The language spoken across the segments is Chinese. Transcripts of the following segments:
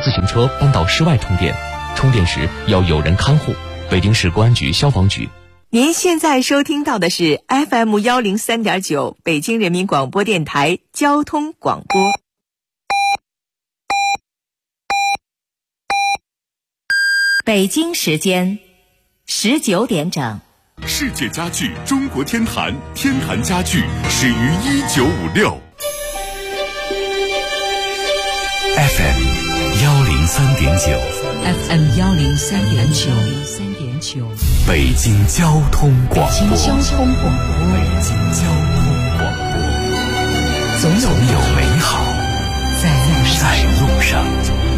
自行车搬到室外充电，充电时要有人看护。北京市公安局消防局。 您现在收听到的是 FM 103.9北京人民广播电台交通广播。北京时间19点整。 世界家具中国天坛，天坛家具始于1956。 FM 103.9 FM 103.9 北京交通广播。 北京交通广播，总有美好在路上。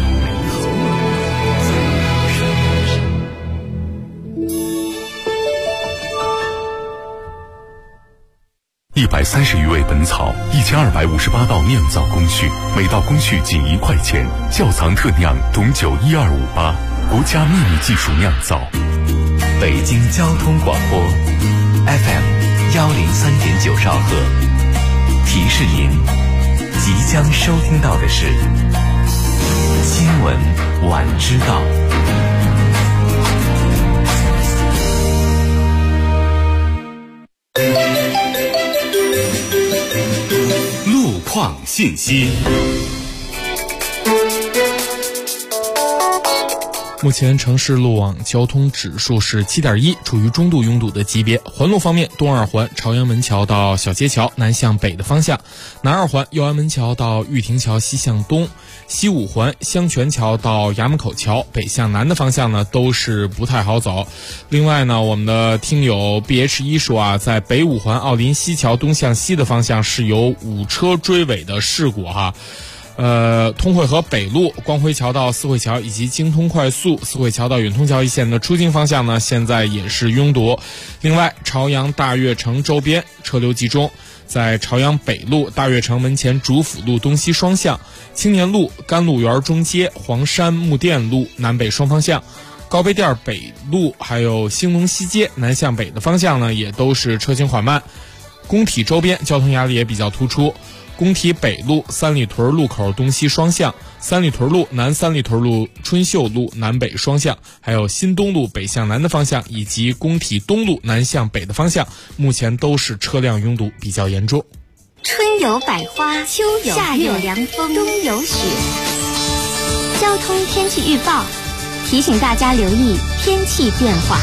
130余味本草，1258道酿造工序，每道工序仅1块钱。窖藏特酿董酒12588，国家秘密技术酿造。 北京交通广播 FM 103.9兆赫，提示您即将收听到的是新闻晚知道。 路况信息。 目前城市路网交通指数是 7.1， 处于中度拥堵的级别。环路方面，东二环朝阳门桥到小街桥南向北的方向，南二环右安门桥到玉亭桥西向东，西五环香泉桥到衙门口桥北向南的方向呢都是不太好走。另外呢，我们的听友 BH1 说啊，在北五环奥林西桥东向西的方向是有5车追尾的事故哈。通惠河北路光辉桥到四惠桥以及京通快速四惠桥到远通桥一线的出京方向呢，现在也是拥堵。另外，朝阳大悦城周边车流集中，在朝阳北路大悦城门前主辅路东西双向，青年路甘露园中街黄山木店路南北双方向，高碑店北路还有兴隆西街南向北的方向呢，也都是车行缓慢。工体周边交通压力也比较突出。工体北路三里屯路口东西双向，三里屯路南三里屯路春秀路南北双向，还有新东路北向南的方向，以及工体东路南向北的方向，目前都是车辆拥堵比较严重。 春有百花，秋有夏有凉风，冬有雪。交通天气预报提醒大家留意天气变化。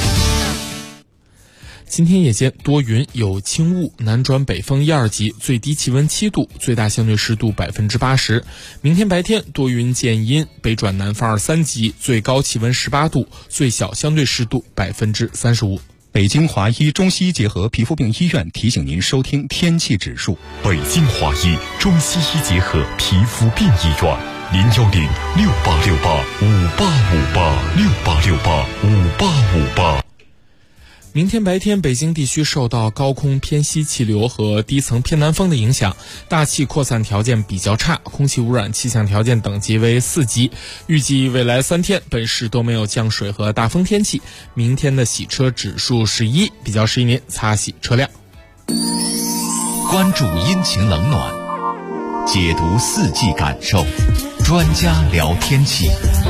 今天夜间多云有轻雾，南转北风1、2级，最低气温7度，最大相对湿度80%。明天白天多云见阴，北转南风2、3级，最高气温18度，最小相对湿度35%。 北京华医中西医结合皮肤病医院提醒您收听天气指数。 北京华医中西医结合皮肤病医院，0106868585868685858。 明天白天，北京地区受到高空偏西气流和低层偏南风的影响，大气扩散条件比较差，空气污染气象条件等级为4级。预计未来3天，本市都没有降水和大风天气。明天的洗车指数是1，比较适宜您擦洗车辆。 关注阴晴冷暖，解读4季感受，专家聊天气。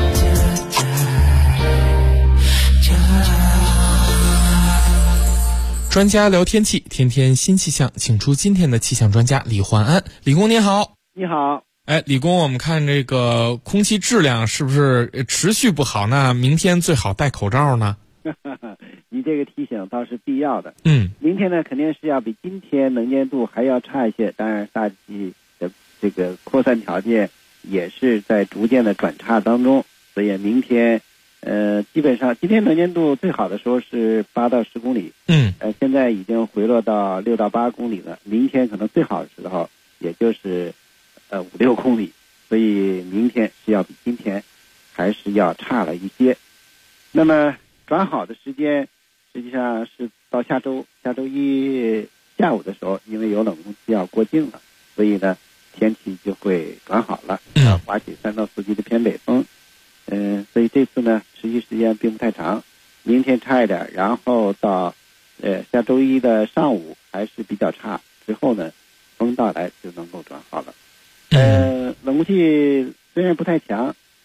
专家聊天气，天天新气象，请出今天的气象专家李焕安。李工您好。 你好。 李工，我们看这个空气质量是不是持续不好？那明天最好戴口罩呢？ 你这个提醒倒是必要的。 明天呢肯定是要比今天能见度还要差一些，当然大气的这个扩散条件也是在逐渐的转差当中，所以明天基本上今天能见度最好的时候是8到10公里，现在已经回落到6到8公里了。明天可能最好的时候也就是5、6公里，所以明天是要比今天还是要差了一些。那么转好的时间实际上是到下周一下午的时候，因为有冷空气要过境了，所以呢天气就会转好了，刮起3到4级的偏北风。所以这次呢持续时间并不太长，明天差一点，然后到下周一的上午还是比较差，之后呢风到来就能够转好了。冷空气虽然不太强，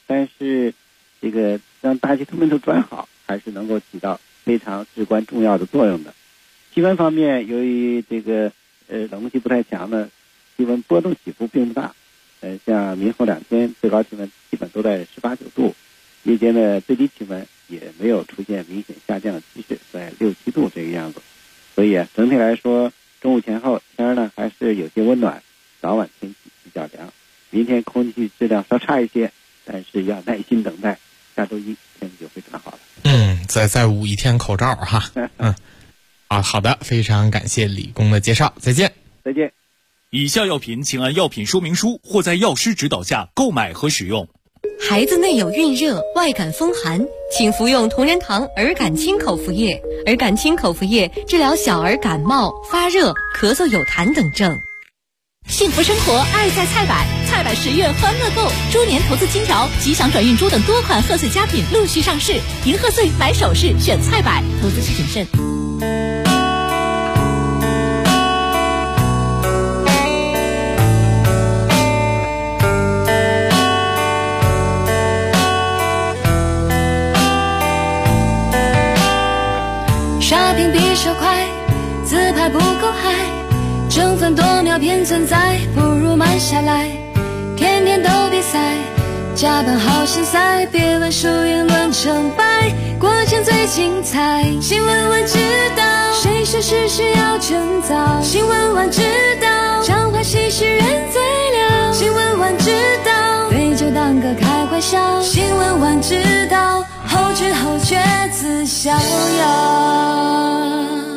但是这个让大气通风都转好，还是能够起到非常至关重要的作用的。气温方面，由于这个冷空气不太强呢，气温波动起伏并不大。像明后2天最高气温基本都在18、19度，夜间的最低气温也没有出现明显下降的趋势，在6、7度这个样子。所以整体来说，中午前后天呢还是有些温暖，早晚天气比较凉。明天空气质量稍差一些，但是要耐心等待，下周一天气就会转好了。 再捂一天口罩哈。好的，非常感谢李工的介绍，再见。 再见。 以下药品请按药品说明书或在药师指导下购买和使用。 孩子内有孕热、外感风寒，请服用同仁堂儿感清口服液。儿感清口服液治疗小儿感冒、发热、咳嗽有痰等症。 幸福生活，爱在菜百，菜百10月欢乐购，猪年投资金条、吉祥转运猪等多款贺岁佳品陆续上市。迎贺岁买首饰选菜百，投资需谨慎。 刷屏比手快，自拍不够嗨，争分夺秒偏存在，不如慢下来。天天都比赛，加班好心塞，别问输赢论成败，过程最精彩。新闻晚知道，谁说事实要趁早？新闻晚知道，常欢喜事人最了。新闻晚知道，对酒当歌开怀笑。新闻晚知道，后知后觉自逍遥。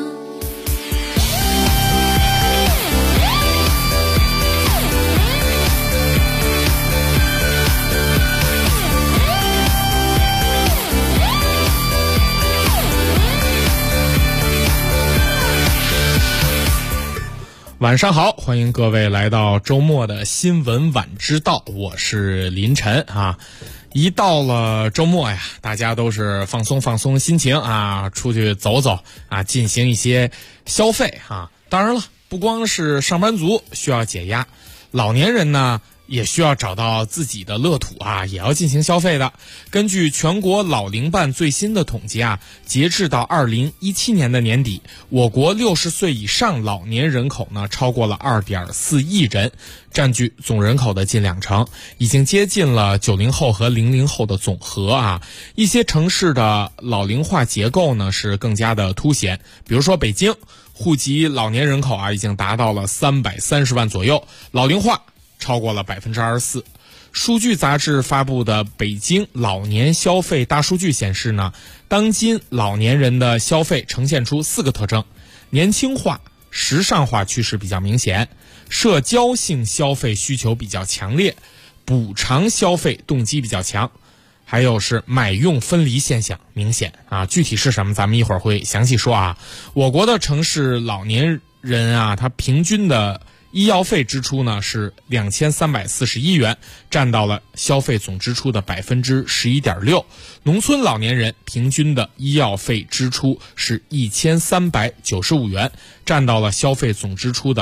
晚上好，欢迎各位来到周末的新闻晚知道，我是林晨啊。一到了周末呀，大家都是放松心情啊，出去走走啊，进行一些消费啊。当然了，不光是上班族需要解压，老年人呢也需要找到自己的乐土啊，也要进行消费的。根据全国老龄办最新的统计啊，截至到2017年的年底，我国60岁以上老年人口呢超过了2.4亿人，占据总人口的近20%，已经接近了90后和00后的总和啊。一些城市的老龄化结构呢是更加的凸显，比如说北京，户籍老年人口啊已经达到了330万左右，老龄化超过了24%。数据杂志发布的北京老年消费大数据显示呢，当今老年人的消费呈现出4个特征：年轻化、时尚化趋势比较明显，社交性消费需求比较强烈，补偿消费动机比较强，还有是买用分离现象明显啊。具体是什么咱们一会儿会详细说啊。我国的城市老年人啊，他平均的医药费支出呢是2341元，占到了消费总支出的11.6%。农村老年人平均的医药费支出是1395元，占到了消费总支出的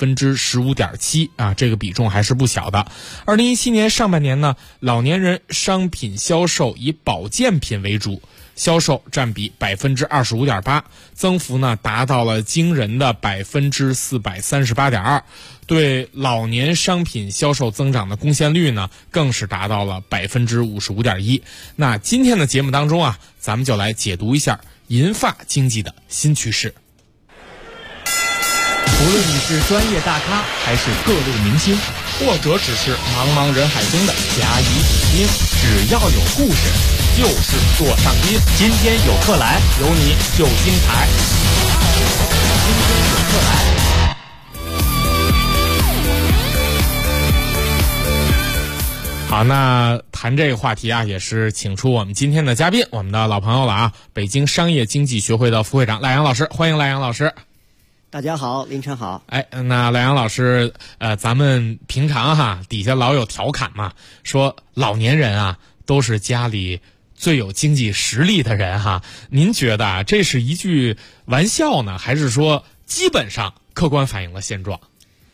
15.7%啊，这个比重还是不小的。2017年上半年呢，老年人商品销售以保健品为主，销售占比25.8%，增幅呢达到了惊人的438.2%，对老年商品销售增长的贡献率呢更是达到了55.1%。那今天的节目当中啊，咱们就来解读一下银发经济的新趋势。 无论你是专业大咖还是各路明星，或者只是茫茫人海中的甲乙丙丁，只要有故事就是座上宾。今天有客来，有你就精彩。今天有客来。 好，那谈这个话题啊，也是请出我们今天的嘉宾，我们的老朋友了啊，北京商业经济学会的副会长赖阳老师，欢迎赖阳老师。 大家好，林晨好。 那赖阳老师，咱们平常底下老有调侃嘛，说老年人啊都是家里最有经济实力的人您觉得这是一句玩笑呢，还是说基本上客观反映了现状？ 实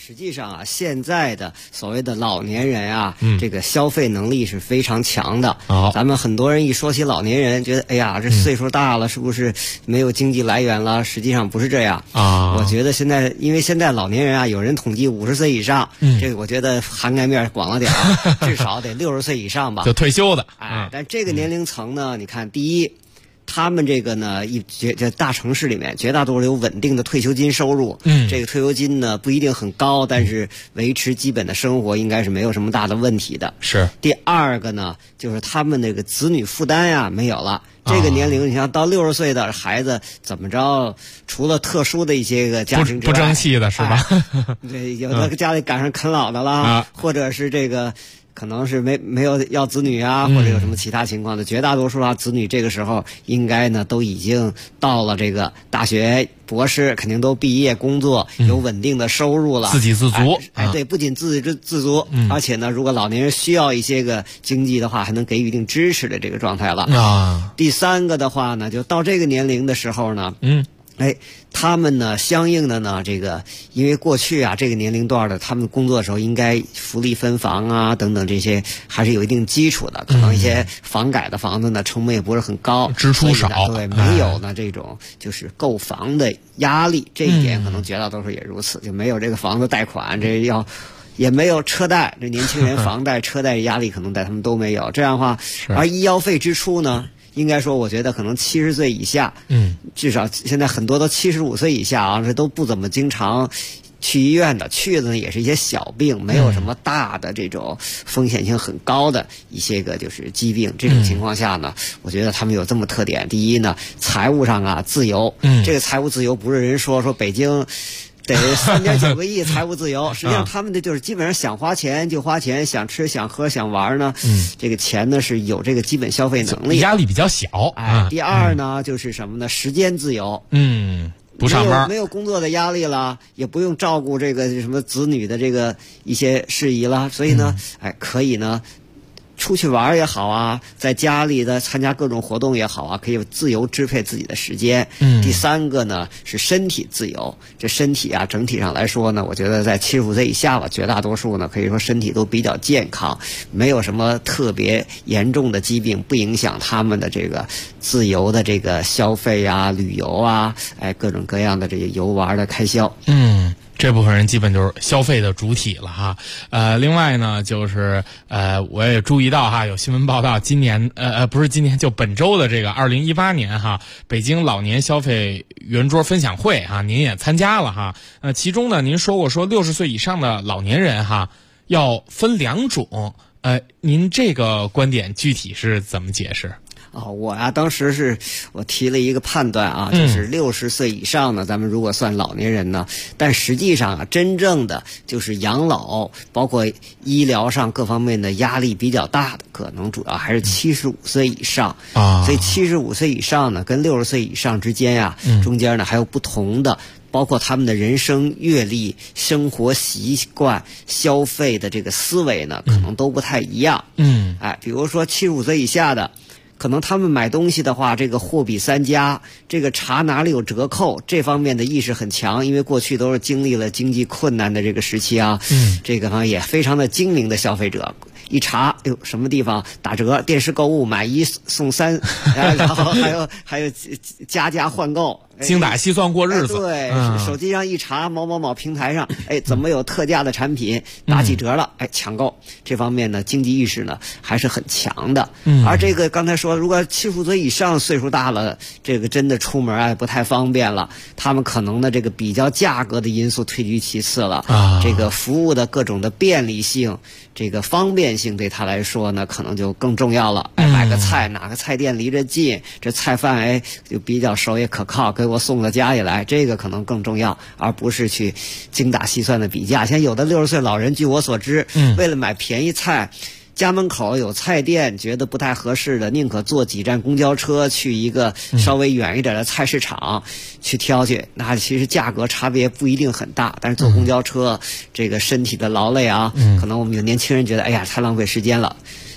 实际上啊，现在的所谓的老年人啊，这个消费能力是非常强的。咱们很多人一说起老年人，觉得哎呀，这岁数大了，是不是没有经济来源了？实际上不是这样啊。我觉得现在，因为现在老年人啊，有人统计50岁以上，这个我觉得涵盖面广了点儿，至少得60岁以上吧， 就退休的。 但这个年龄层呢，你看，第一，他们这个呢，在大城市里面，绝大多数有稳定的退休金收入。这个退休金呢不一定很高，但是维持基本的生活应该是没有什么大的问题的。 是。 第二个呢，就是他们那个子女负担呀没有了。这个年龄，你像到60岁的孩子，怎么着？除了特殊的一些个家庭之外， 不争气的是吧？ 对，有的家里赶上啃老的啦，或者是这个。可能是没有要子女啊，或者有什么其他情况的，绝大多数啊子女这个时候应该呢都已经到了这个大学博士，肯定都毕业工作，有稳定的收入了， 自给自足。 对，不仅自足，而且呢，如果老年人需要一些个经济的话，还能给予一定支持的这个状态了啊。第三个的话呢，就到这个年龄的时候呢，他们呢，相应的呢，这个因为过去啊，这个年龄段的他们工作的时候，应该福利分房啊等等这些还是有一定基础的。可能一些房改的房子呢，成本也不是很高， 支出少， 对，没有呢这种就是购房的压力。这一点可能绝大多数也如此，就没有这个房子贷款，这要。也没有车贷，这年轻人房贷、车贷压力可能在他们都没有。这样的话，而医药费支出呢？应该说，我觉得可能70岁以下，至少现在很多都75岁以下啊，这都不怎么经常去医院的，去的呢也是一些小病，没有什么大的这种风险性很高的一些个就是疾病。这种情况下呢，我觉得他们有这么特点：第一呢，财务上啊自由，这个财务自由不是人说北京。得3.9个亿财务自由，实际上他们的就是基本上想花钱就花钱，想吃想喝想玩呢，这个钱呢是有这个基本消费能力， 压力比较小。 第二呢就是什么呢？时间自由， 不上班没有工作的压力了，也不用照顾这个什么子女的这个一些事宜了，所以呢，可以呢。出去玩也好啊，在家里的参加各种活动也好啊，可以自由支配自己的时间。第三个呢是身体自由，这身体啊整体上来说呢，我觉得在75岁以下吧，绝大多数呢可以说身体都比较健康，没有什么特别严重的疾病，不影响他们的这个自由的这个消费啊、旅游啊，各种各样的这些游玩的开销。 这部分人基本就是消费的主体了哈。另外呢，就是我也注意到哈，有新闻报道，今年不是今年，就本周的这个2018年哈，北京老年消费圆桌分享会哈，您也参加了哈。其中呢，您说过60岁以上的老年人哈，要分2种。您这个观点具体是怎么解释？ 我当时我提了一个判断啊，就是60岁以上呢，咱们如果算老年人呢，但实际上啊，真正的就是养老，包括医疗上各方面的压力比较大的，可能主要还是75岁以上啊。所以75岁以上呢，跟60岁以上之间啊，中间呢还有不同的。包括他们的人生阅历、生活习惯、消费的这个思维呢，可能都不太一样。比如说75岁以下的，可能他们买东西的话，这个货比三家，这个查哪里有折扣，这方面的意识很强，因为过去都是经历了经济困难的这个时期啊。这个呢也非常的精明的消费者。一查，什么地方打折？电视购物买1送3，然后还有家换购， 精打细算过日子。 对，手机上一查，某某某平台上，怎么有特价的产品打几折了？抢购。这方面呢，经济意识呢还是很强的。而这个刚才说，如果75岁以上岁数大了，这个真的出门不太方便了，他们可能呢这个比较价格的因素退居其次了。这个服务的各种的便利性。这个方便性对他来说呢，可能就更重要了。买个菜，哪个菜店离着近，这菜贩就比较熟也可靠，给我送到家里来，这个可能更重要，而不是去精打细算的比价。像有的60岁老人，据我所知，为了买便宜菜。家门口有菜店，觉得不太合适的，宁可坐几站公交车去一个稍微远一点的菜市场去挑去。那其实价格差别不一定很大，但是坐公交车这个身体的劳累啊，可能我们有年轻人觉得，哎呀，太浪费时间了。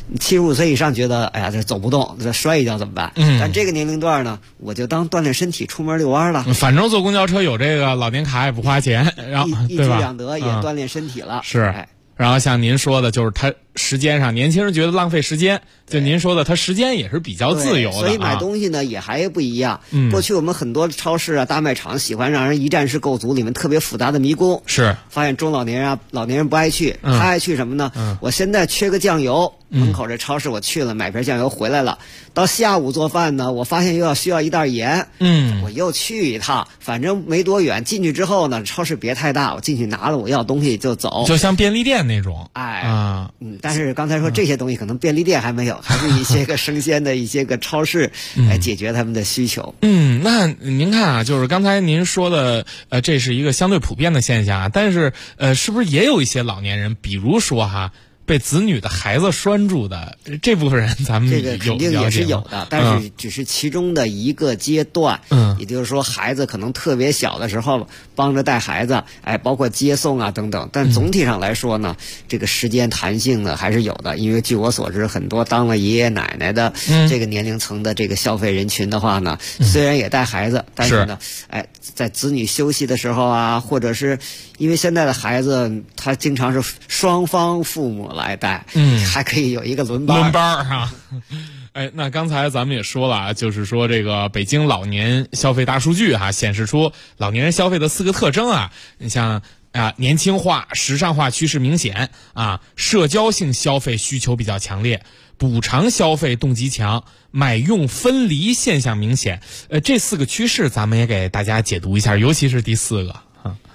75岁以上觉得哎呀这走不动，这摔一跤怎么办？但这个年龄段呢，我就当锻炼身体，出门遛弯了。 反正坐公交车有这个老年卡也不花钱，然后一举两得，也锻炼身体了。 是。然后像您说的，就是他时间上，年轻人觉得浪费时间，就您说的，他时间也是比较自由的， 所以买东西呢也还不一样。过去我们很多超市啊、大卖场喜欢让人一站式购足，里面特别复杂的迷宫。 是， 发现中老年人啊，老年人不爱去，他爱去什么呢？我现在缺个酱油，门口这超市我去了，买瓶酱油回来了。到下午做饭呢，我发现需要一袋盐，我又去一趟，反正没多远。进去之后呢，超市别太大，我进去拿了我要东西就走， 就像便利店那种。 但是刚才说这些东西可能便利店还没有，还是一些个生鲜的一些个超市来解决他们的需求。 那您看啊，就是刚才您说的，这是一个相对普遍的现象啊，但是是不是也有一些老年人，比如说哈，被子女的孩子拴住的这部分人，咱们这个肯定也是有的，但是只是其中的一个阶段。也就是说，孩子可能特别小的时候帮着带孩子，包括接送啊等等。但总体上来说呢，这个时间弹性呢还是有的。因为据我所知，很多当了爷爷奶奶的这个年龄层的这个消费人群的话呢，虽然也带孩子，但是呢，在子女休息的时候啊，或者是因为现在的孩子他经常是双方父母来带，还可以有一个轮班哈。那刚才咱们也说了啊，就是说这个北京老年消费大数据显示出老年人消费的4个特征啊，你像年轻化、时尚化趋势明显啊，社交性消费需求比较强烈，补偿消费动机强，买用分离现象明显。这4个趋势咱们也给大家解读一下，尤其是第4个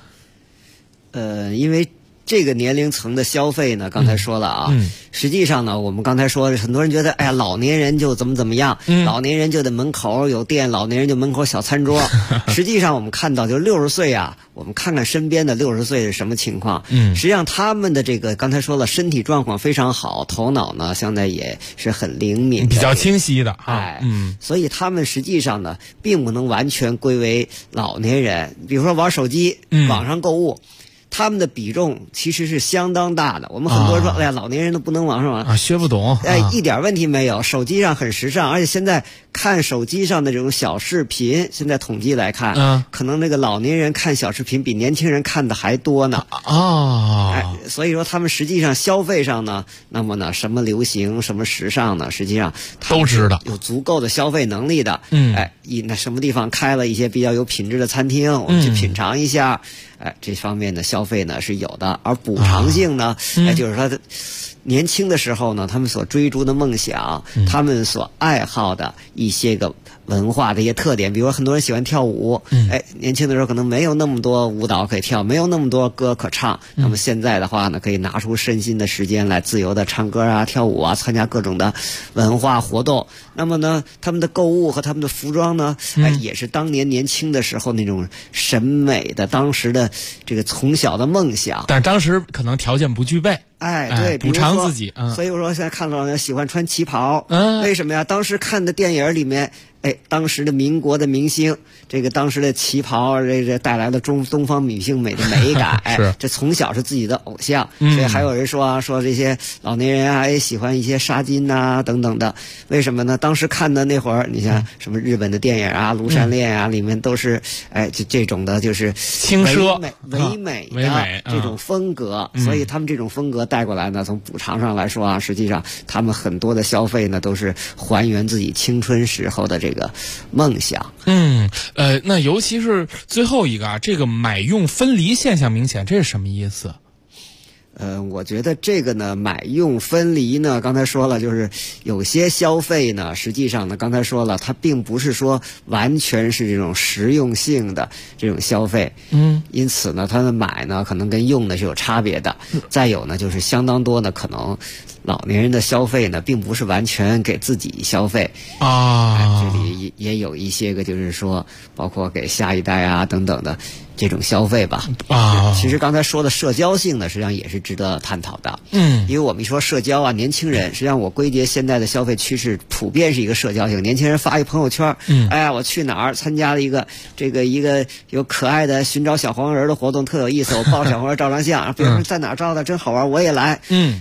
因为这个年龄层的消费呢，刚才说了啊，实际上呢，我们刚才说很多人觉得，哎呀，老年人就怎么样，老年人就得门口有店，老年人就门口小餐桌。实际上我们看到，就60岁啊，我们看看身边的60岁是什么情况。实际上他们的这个刚才说了，身体状况非常好，头脑呢相对也是很灵敏的， 比较清晰的所以他们实际上呢，并不能完全归为老年人。比如说玩手机、网上购物。他们的比重其实是相当大的。我们很多人说，哎呀，老年人都不能网上玩学不懂。 一点问题没有。手机上很时尚，而且现在看手机上的这种小视频，现在统计来看，可能那个老年人看小视频比年轻人看的还多呢。所以说他们实际上消费上呢，那么呢，什么流行，什么时尚呢，实际上都知道， 有足够的消费能力的。那什么地方开了一些比较有品质的餐厅，我们去品尝一下。这方面的消费呢是有的，而补偿性呢，就是说年轻的时候呢，他们所追逐的梦想，他们所爱好的一些个文化的一些特点，比如说很多人喜欢跳舞，年轻的时候可能没有那么多舞蹈可以跳，没有那么多歌可唱，那么现在的话呢，可以拿出身心的时间来自由的唱歌啊、跳舞啊，参加各种的文化活动。那么呢，他们的购物和他们的服装呢，也是当年年轻的时候那种审美的当时的这个从小的梦想， 但是当时可能条件不具备。 对， 补偿自己。 所以我说现在看到人喜欢穿旗袍，为什么呀？当时看的电影里面，当时的民国的明星，这个当时的旗袍，这带来了东方女性美的美感。这从小是自己的偶像。所以还有人说这些老年人啊，也喜欢一些纱巾呐等等的。为什么呢？当时看的那会儿，你像什么日本的电影啊，《庐山恋》啊，里面都是这种的，就是轻奢唯美的这种风格。所以他们这种风格带过来呢，从补偿上来说啊，实际上他们很多的消费呢，都是还原自己青春时候的这个梦想。 那尤其是最后一个这个买用分离现象明显，这是什么意思？ 我觉得这个呢，买用分离呢，刚才说了，就是有些消费呢，实际上呢，刚才说了，它并不是说完全是这种实用性的这种消费。因此呢，它的买呢，可能跟用呢是有差别的。再有呢，就是相当多呢，可能老年人的消费呢，并不是完全给自己消费这里也有一些个，就是说，包括给下一代啊等等的这种消费吧。其实刚才说的社交性呢，实际上也是值得探讨的。因为我们一说社交啊，年轻人实际上我归结现在的消费趋势，普遍是一个社交性。年轻人发一朋友圈，我去哪儿参加了一个有可爱的寻找小黄人的活动，特有意思，我抱小黄人照张相，别人在哪儿照的真好玩，我也来。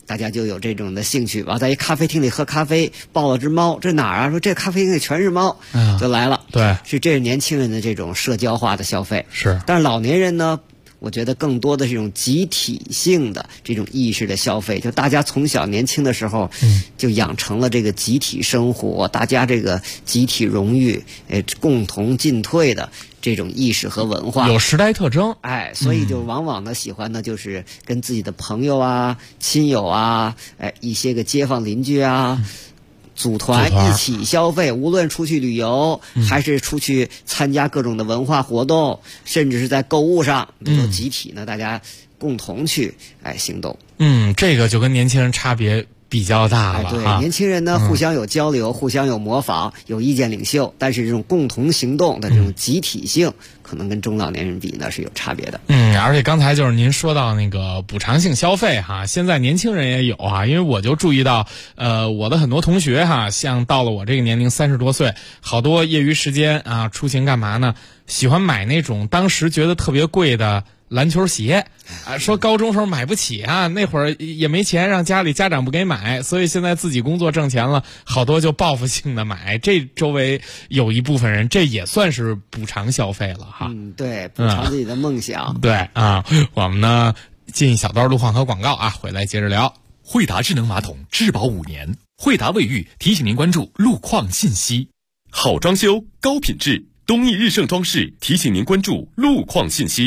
大家就有这种的兴趣，在一咖啡厅里喝咖啡，抱了只猫，这哪儿啊？说这咖啡厅里全是猫，就来了。 对， 这是年轻人的这种社交化的消费。 是， 但是老年人呢？我觉得更多的这种集体性的这种意识的消费，就大家从小年轻的时候，就养成了这个集体生活，大家这个集体荣誉，共同进退的这种意识和文化， 有时代特征。 所以就往往呢喜欢的就是跟自己的朋友啊、亲友啊，一些个街坊邻居啊。组团一起消费，无论出去旅游，还是出去参加各种的文化活动，甚至是在购物上，都集体呢，大家共同去行动。 这个就跟年轻人差别比较大了。 对，年轻人呢互相有交流，互相有模仿，有意见领袖，但是这种共同行动的这种集体性，可能跟中老年人比呢是有差别的。 而且刚才就是您说到那个补偿性消费哈，现在年轻人也有啊，因为我就注意到，我的很多同学哈，像到了我这个年龄30多岁，好多业余时间啊，出行干嘛呢？喜欢买那种当时觉得特别贵的篮球鞋啊，说高中时候买不起啊，那会儿也没钱，让家长不给买，所以现在自己工作挣钱了，好多就报复性的买。这周围有一部分人，这也算是补偿消费了哈。 对，补偿自己的梦想。 对啊，我们呢进一小段路况和广告啊，回来接着聊。 惠达智能马桶质保5年，惠达卫浴提醒您关注路况信息。 好装修，高品质，东义日盛装饰提醒您关注路况信息。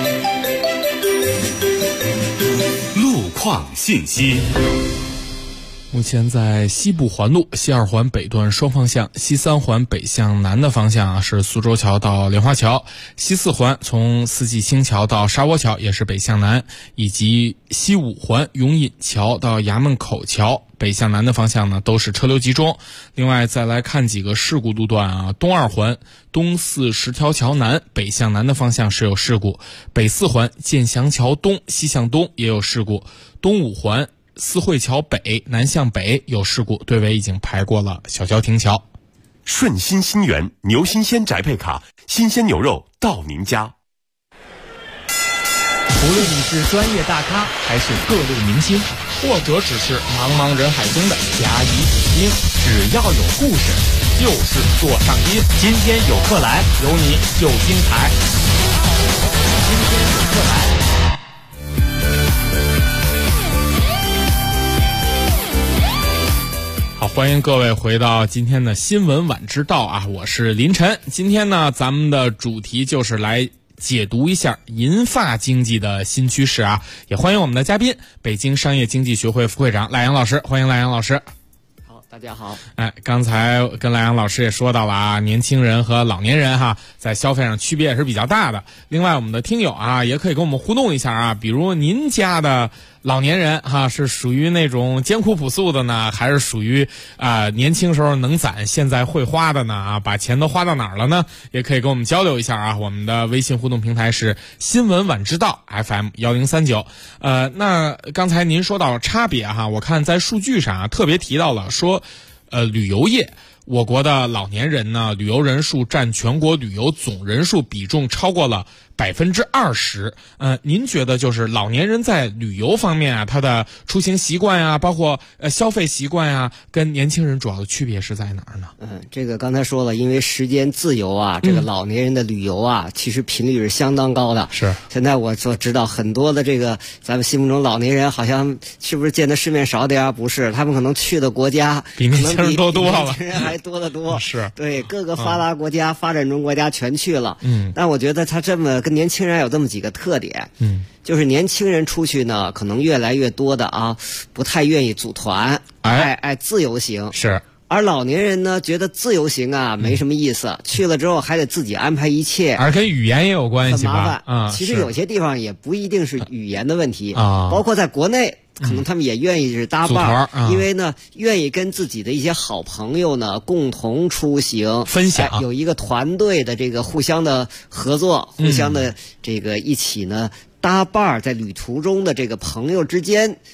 路况信息。 目前在西部环路西2环北段双方向，西3环北向南的方向是苏州桥到莲花桥，西4环从四季青桥到沙窝桥也是北向南，以及西5环永隐桥到衙门口桥北向南的方向呢都是车流集中。另外再来看几个事故路段啊，东2环东四十条桥南北向南的方向是有事故，北4环建祥桥东西向东也有事故，东5环四惠桥北南向北有事故，队尾已经排过了小桥亭桥。 顺心新源牛新鲜宅配卡，新鲜牛肉到您家。 无论你是专业大咖还是各路明星，或者只是茫茫人海中的甲乙丙丁，只要有故事就是座上宾。今天有客来，有你就精彩。今天有客来。 好，欢迎各位回到今天的新闻晚知道啊，我是林晨。今天呢，咱们的主题就是来解读一下银发经济的新趋势啊，也欢迎我们的嘉宾，北京商业经济学会副会长赖阳老师，欢迎赖阳老师。 好，大家好。 刚才跟赖阳老师也说到了啊，年轻人和老年人哈，在消费上区别也是比较大的。另外，我们的听友啊，也可以跟我们互动一下啊，比如您家的老年人哈，是属于那种艰苦朴素的呢，还是属于年轻时候能攒现在会花的呢？啊，把钱都花到哪儿了呢？也可以跟我们交流一下啊。我们的微信互动平台是新闻晚知道 FM1039。那刚才您说到差别哈，我看在数据上啊特别提到了说，旅游业。我国的老年人呢，旅游人数占全国旅游总人数比重超过了20%。您觉得就是老年人在旅游方面啊，他的出行习惯啊，包括消费习惯啊，跟年轻人主要的区别是在哪儿呢？ 这个刚才说了，因为时间自由啊，这个老年人的旅游啊，其实频率是相当高的。 是。 现在我所知道很多的这个咱们心目中老年人，好像是不是见的世面少点啊？不是，他们可能去的国家比年轻人多了， 年轻人还多得多。 是。 对，各个发达国家、发展中国家全去了。但我觉得他这么跟年轻人有这么几个特点。就是年轻人出去呢，可能越来越多的啊，不太愿意组团，爱自由行。 是。 而老年人呢，觉得自由行啊没什么意思，去了之后还得自己安排一切， 而跟语言也有关系吧？ 很麻烦。其实有些地方也不一定是语言的问题啊，包括在国内。可能他们也愿意是搭伴因为呢，愿意跟自己的一些好朋友呢共同出行， 分享， 有一个团队的这个互相的合作，互相的这个一起呢搭伴，在旅途中的这个朋友之间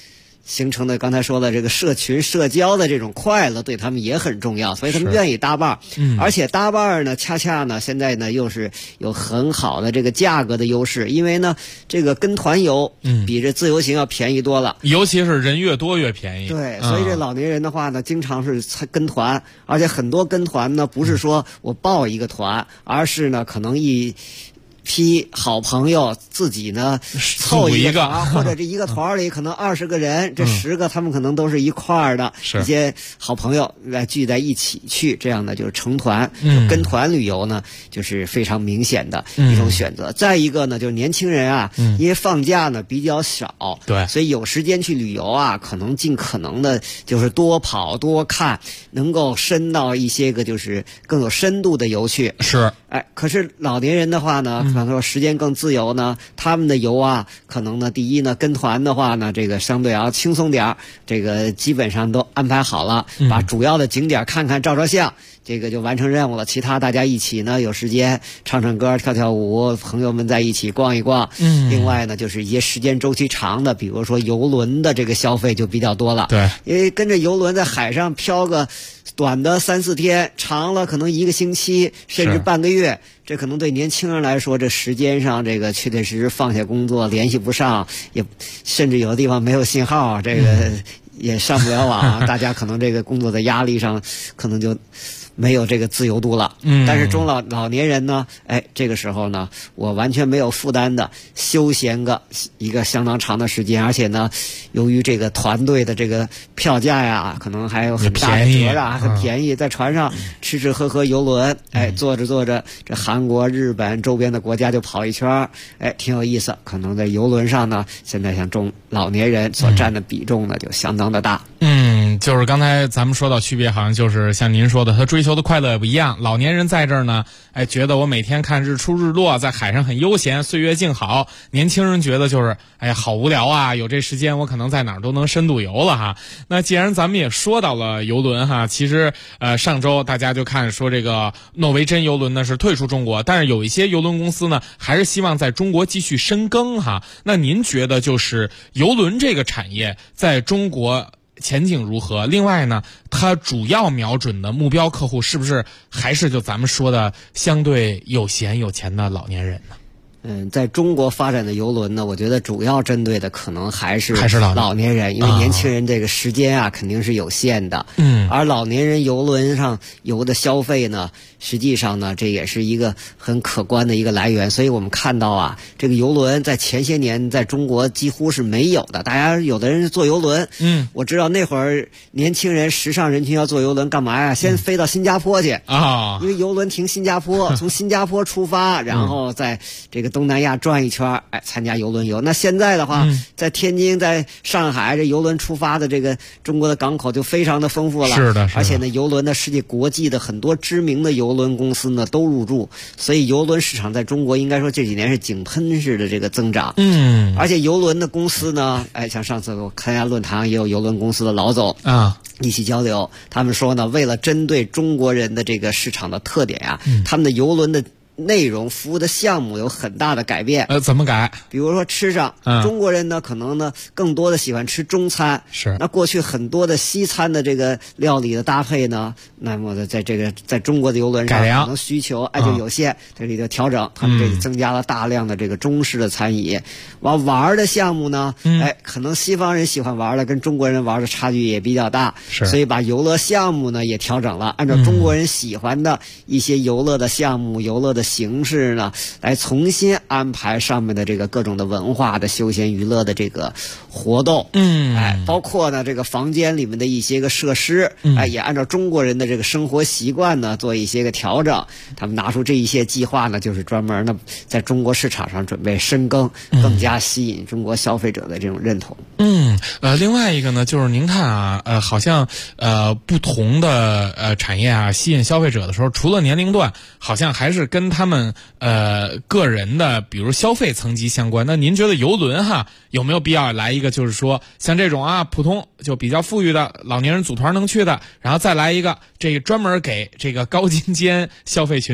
形成的刚才说的这个社群社交的这种快乐对他们也很重要，所以他们愿意搭伴。而且搭伴呢，恰恰呢现在呢又是有很好的这个价格的优势，因为呢这个跟团游比这自由行要便宜多了， 尤其是人越多越便宜。 对，所以这老年人的话呢，经常是跟团，而且很多跟团呢不是说我报一个团，而是呢可能一批好朋友自己呢凑一个团，或者这一个团里可能20个人，这10个他们可能都是一块儿的一些好朋友来聚在一起去，这样的就是成团。跟团旅游呢就是非常明显的一种选择。再一个呢就是年轻人啊，因为放假呢比较少， 对， 所以有时间去旅游啊，可能尽可能的就是多跑多看，能够深到一些个就是更有深度的游去。 是， 可是老年人的话呢，可能说时间更自由呢，他们的游啊，可能呢，第一呢，跟团的话呢，这个相对要轻松点，这个基本上都安排好了，把主要的景点看看照相，这个就完成任务了。其他大家一起呢，有时间唱唱歌、跳跳舞，朋友们在一起逛一逛。另外呢，就是一些时间周期长的，比如说游轮的这个消费就比较多了。 对， 因为跟着游轮在海上漂个短的3、4天，长了可能1个星期，甚至半个月。这可能对年轻人来说，这时间上这个确确实实放下工作联系不上，也甚至有的地方没有信号，这个也上不了网，大家可能这个工作的压力上可能就没有这个自由度了。但是老年人呢，这个时候呢，我完全没有负担的休闲一个相当长的时间，而且呢，由于这个团队的这个票价呀，可能还有很大的折啊，很便宜，在船上吃吃喝喝游轮，坐着坐着，这韩国、日本周边的国家就跑一圈，挺有意思。可能在游轮上呢，现在像老年人所占的比重呢，就相当的大。 就是刚才咱们说到区别，好像就是像您说的，他追求的快乐也不一样。老年人在这儿呢，觉得我每天看日出日落，在海上很悠闲，岁月静好。年轻人觉得就是，好无聊啊，有这时间我可能在哪儿都能深度游了哈。那既然咱们也说到了游轮哈，其实上周大家就看说这个诺维珍游轮呢是退出中国，但是有一些游轮公司呢还是希望在中国继续深耕哈。那您觉得就是游轮这个产业在中国前景如何？另外呢，它主要瞄准的目标客户是不是还是就咱们说的相对有闲有钱的老年人呢？ 在中国发展的游轮呢，我觉得主要针对的可能还是老年人，因为年轻人这个时间啊肯定是有限的。而老年人游轮上游的消费呢，实际上呢这也是一个很可观的一个来源。所以我们看到啊，这个游轮在前些年在中国几乎是没有的。大家有的人坐游轮，我知道那会儿年轻人时尚人群要坐游轮干嘛呀？先飞到新加坡去啊，因为游轮停新加坡，从新加坡出发，然后在这个东南亚转一圈，参加游轮游。那现在的话，在天津、在上海，这游轮出发的这个中国的港口就非常的丰富了。 是的， 而且呢，游轮的世界国际的很多知名的游轮公司呢都入驻，所以游轮市场在中国应该说这几年是井喷式的这个增长。而且游轮的公司呢，像上次我参加论坛也有游轮公司的老总一起交流，他们说呢，为了针对中国人的这个市场的特点呀，他们的游轮的内容服务的项目有很大的改变。 怎么改？比如说吃上，中国人呢可能呢更多的喜欢吃中餐， 是。 那过去很多的西餐的这个料理的搭配呢，那么在中国的游轮上可能需求就有限，这里头调整，他们这增加了大量的这个中式的餐饮。玩的项目呢，可能西方人喜欢玩的跟中国人玩的差距也比较大， 是。 所以把游乐项目呢也调整了，按照中国人喜欢的一些游乐的项目、游乐的形式呢，来重新安排上面的这个各种的文化的休闲娱乐的这个活动。包括呢这个房间里面的一些个设施，也按照中国人的这个生活习惯呢做一些个调整。他们拿出这一些计划呢，就是专门呢在中国市场上准备深耕，更加吸引中国消费者的这种认同。 另外一个呢，就是您看啊，好像不同的产业啊，吸引消费者的时候，除了年龄段，好像还是跟他们个人的比如消费层级相关。那您觉得游轮哈有没有必要来一个，就是说像这种啊普通就比较富裕的老年人组团能去的，然后再来一个这个专门给这个高精尖消费群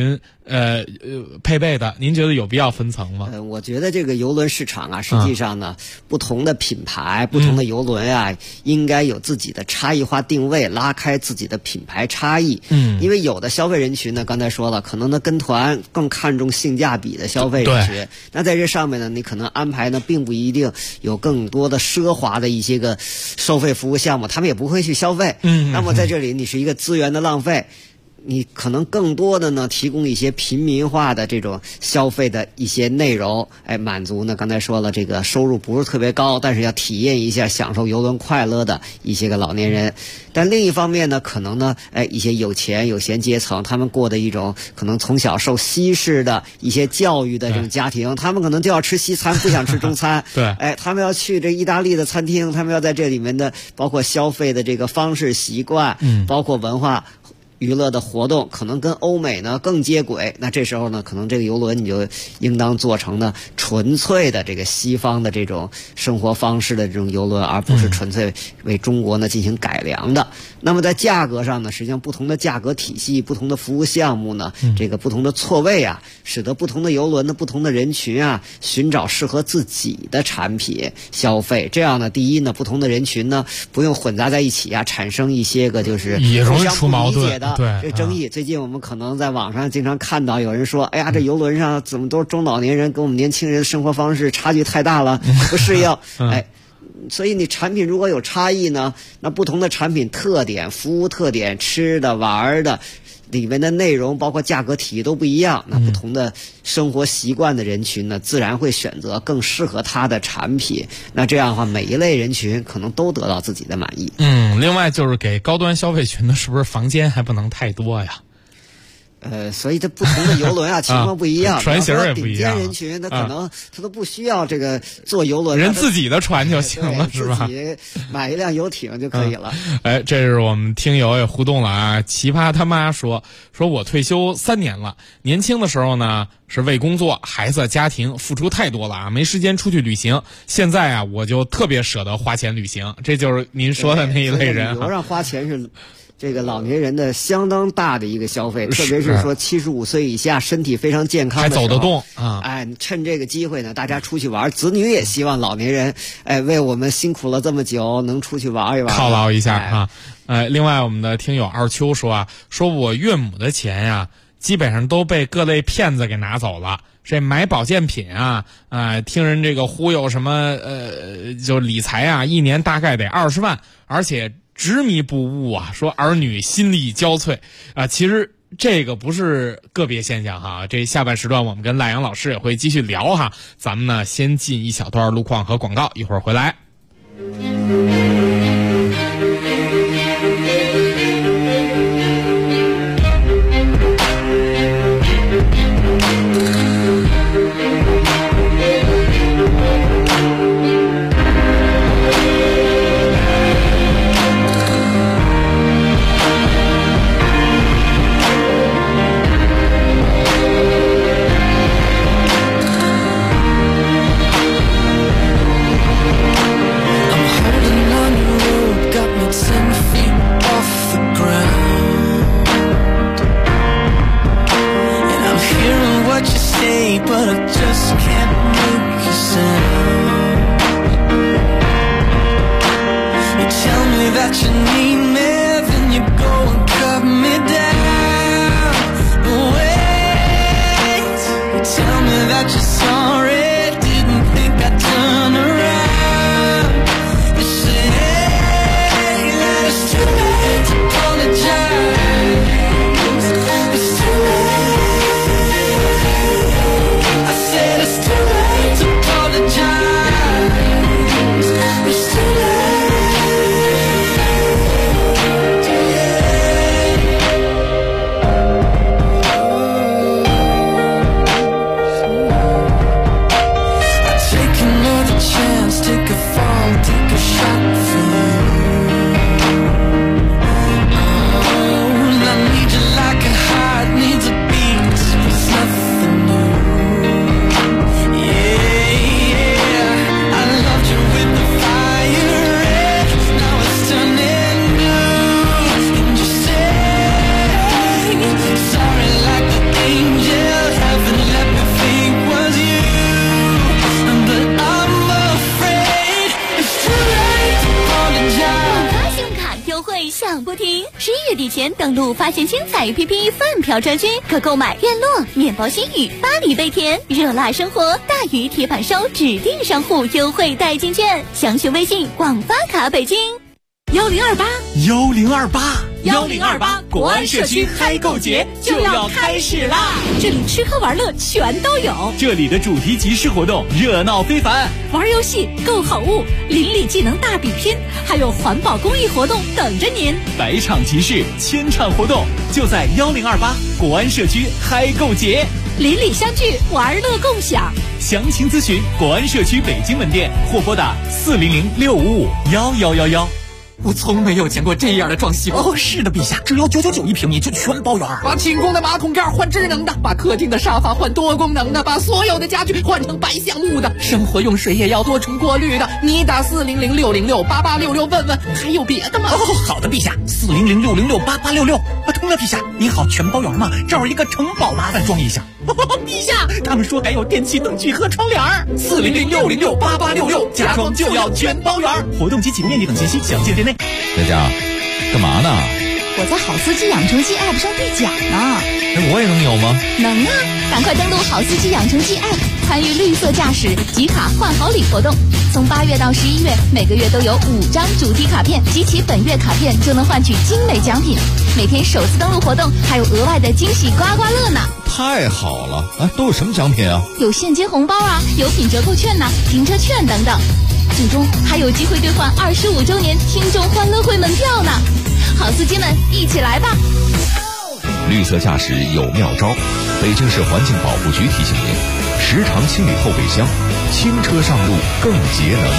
配备的，您觉得有必要分层吗？ 我觉得这个邮轮市场啊，实际上呢，不同的品牌、不同的邮轮啊，应该有自己的差异化定位，拉开自己的品牌差异。因为有的消费人群呢，刚才说了，可能呢跟团更看重性价比的消费人群。那在这上面呢，你可能安排呢，并不一定有更多的奢华的一些个收费服务项目，他们也不会去消费。那么在这里，你是一个资源的浪费。你可能更多的呢，提供一些平民化的这种消费的一些内容，满足呢，刚才说了，这个收入不是特别高，但是要体验一下享受邮轮快乐的一些个老年人。但另一方面呢，可能呢，一些有钱有闲阶层，他们过的一种可能从小受西式的一些教育的这种家庭，他们可能就要吃西餐，不想吃中餐。他们要去这意大利的餐厅，他们要在这里面的包括消费的这个方式习惯，包括文化娱乐的活动可能跟欧美呢更接轨，那这时候呢，可能这个邮轮你就应当做成呢纯粹的这个西方的这种生活方式的这种邮轮，而不是纯粹为中国呢进行改良的。那么在价格上呢，实际上不同的价格体系、不同的服务项目呢，这个不同的错位啊，使得不同的邮轮的不同的人群啊，寻找适合自己的产品消费。这样呢，第一呢，不同的人群呢不用混杂在一起啊，产生一些个就是也容易出矛盾的这争议。最近我们可能在网上经常看到有人说，哎呀，这邮轮上怎么都是中老年人，跟我们年轻人的生活方式差距太大了，不适应。所以你产品如果有差异呢，那不同的产品特点、服务特点、吃的、玩的，里面的内容包括价格体系都不一样，那不同的生活习惯的人群呢，自然会选择更适合他的产品。那这样的话，每一类人群可能都得到自己的满意。 另外就是给高端消费群的，是不是房间还不能太多呀？ 所以这不同的邮轮啊，情况不一样， 船型也不一样。 顶尖人群他可能他都不需要这个坐邮轮， 人自己的船就行了，是吧？ 自己买一辆游艇就可以了。 这是我们听友也互动了啊。奇葩他妈说我退休3年了，年轻的时候呢是为工作、孩子、家庭付出太多了啊，没时间出去旅行。现在啊，我就特别舍得花钱旅行。这就是您说的那一类人。 旅游上花钱是这个老年人的相当大的一个消费，特别是说75岁以下身体非常健康的时候， 还走得动啊！ 趁这个机会呢，大家出去玩，子女也希望老年人为我们辛苦了这么久，能出去玩一玩， 犒劳一下啊！另外我们的听友二秋说我岳母的钱呀，基本上都被各类骗子给拿走了。这买保健品听人这个忽悠什么就理财啊，一年大概得20万，而且执迷不悟啊，说儿女心力交瘁其实这个不是个别现象哈。这下半时段我们跟赖阳老师也会继续聊哈。咱们呢先进一小段路况和广告，一会儿回来。 But I just can't make a sound. You tell me that you need me, then you go and cut me down. Wait, you tell me that you're sorry, didn't think I'd turn around. You say that it's too late to apologize. It's too late. It's too 月底前登录发现精彩 APP 饭票专区，可购买院落、面包新语、巴黎贝甜、热辣生活、大鱼铁板烧指定商户优惠代金券，详询微信广发卡北京。 1028国安社区嗨购节就要开始啦！ 这里吃喝玩乐全都有， 这里的主题集市活动热闹非凡， 玩游戏、购好物、邻里技能大比拼，还有环保公益活动等着您。 百场集市，千场活动，就在1028国安社区嗨购节， 邻里相聚，玩乐共享。 详情咨询国安社区北京门店或拨打400-655-1111。我从没有见过这样的装修哦！是的，陛下，只要999一平米就全包圆。把清宫的马桶盖换智能的，把客厅的沙发换多功能的，把所有的家具换成白橡木的，生活用水也要多重过滤的。你打400-606-8866问问，还有别的吗？哦，好的，陛下，400-606-8866。通了，陛下，您好，全包圆吗？这儿有一个城堡，麻烦装一下。陛下，他们说还有电器、灯具和窗帘。400-606-8866，家装就要全包圆。活动及其面积等信息详见店内。 佳佳，干嘛呢？ 我在好司机养成记 App 上兑奖呢。 我也能有吗？ 能啊！赶快登录好司机养成记 App， 参与绿色驾驶集卡换好礼活动。从8月到11月，每个月都有5张主题卡片，集齐本月卡片就能换取精美奖品。每天首次登录活动还有额外的惊喜刮刮乐呢！ 太好了！啊，都有什么奖品啊？ 有现金红包啊，有品折扣券呐，停车券等等。最终还有机会兑换25周年听众欢乐会门票呢！好司机们，一起来吧！ 绿色驾驶有妙招，北京市环境保护局提醒您：时常清理后备箱，轻车上路更节能。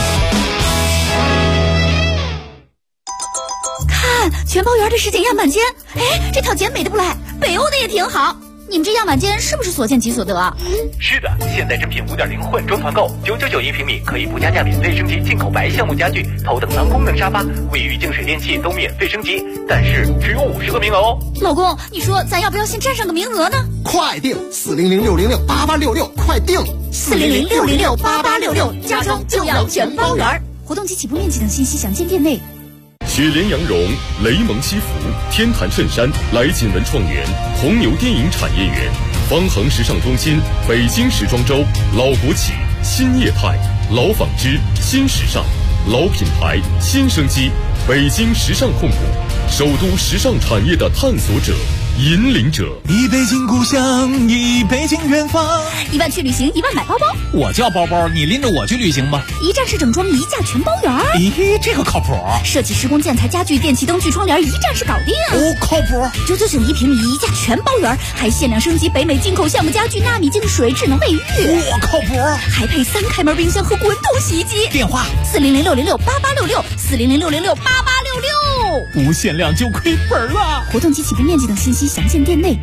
看，全包圆的实景样板间，哎，这套简美的不赖，北欧的也挺好。你们这样板间是不是所见即所得啊？ 是的，现在真品5.0混装团购，999一平米，可以不加价免费升级进口白橡木家具、头等舱功能沙发、卫浴净水电器都免费升级，但是只有50个名额哦。 老公，你说咱要不要先占上个名额呢？ 快定400-606-8866，快定 400-606-8866，家装就要全包圆。活动及起步面积等信息详见店内。 雪莲羊绒、雷蒙西服、天坛衬衫、来锦文创园、红牛电影产业园、方恒时尚中心、北京时装周、老国企、新业态、老纺织、新时尚、老品牌、新生机，北京时尚控股，首都时尚产业的探索者、引领者。 一北京故乡，一北京远方。 1万去旅行，1万买包包。 我叫包包，你拎着我去旅行吧。 一站式整装，一价全包圆。 咦，这个靠谱。 设计、施工、建材、家具、电器、灯具、窗帘，一站式搞定。 哦，靠谱。 999一平米，一价全包圆，还限量升级北美进口橡木家具、纳米净水、智能卫浴。 哇，靠谱。 还配3开门冰箱和滚筒洗衣机。 电话 400-606-8866 400-606-8866。 不限量就亏本了。 活动及起步面积等信息详见店内。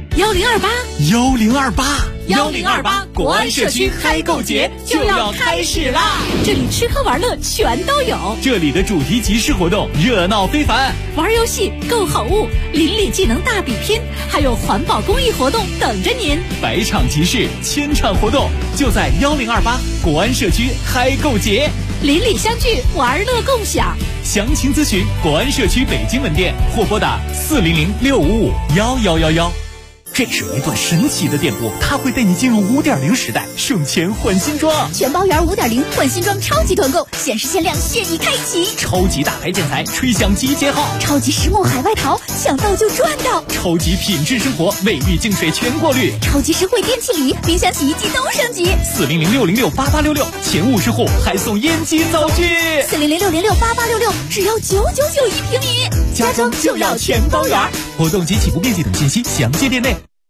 1028国安社区嗨购节就要开始啦！ 这里吃喝玩乐全都有， 这里的主题集市活动热闹非凡， 玩游戏、购好物、邻里技能大比拼，还有环保公益活动等着您。 百场集市，千场活动，就在1028国安社区嗨购节， 邻里相聚，玩乐共享。 详情咨询国安社区北京门店或拨打400-655-1111。这是一段神奇的电波，它会带你进入5.0时代，省钱换新装。 全包圆5.0换新装超级团购，限时限量，现已开启。 超级大牌建材，吹响集结号。 超级实木海外淘，想到就赚到。 超级品质生活，卫浴净水全过滤。 超级实惠电器礼，冰箱、洗衣机都升级。 400-606-8866，前50户还送烟机灶具。 400-606-8866，只要999一平米， 家装就要全包圆。活动及起步面积等信息详见店内。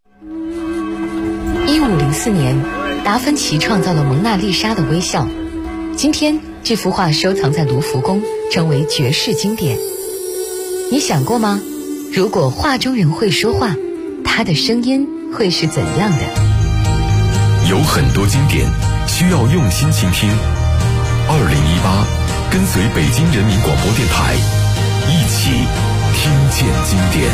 1504年，达芬奇创造了蒙娜丽莎的微笑。今天，这幅画收藏在卢浮宫，成为绝世经典。你想过吗？如果画中人会说话，他的声音会是怎样的？ 有很多经典需要用心倾听。2018，跟随北京人民广播电台，一起听见经典。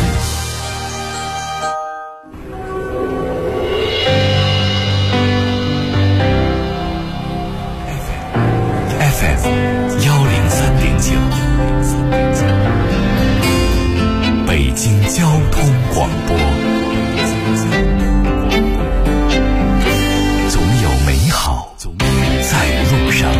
103.9，北京交交通广播，总有美好在路上。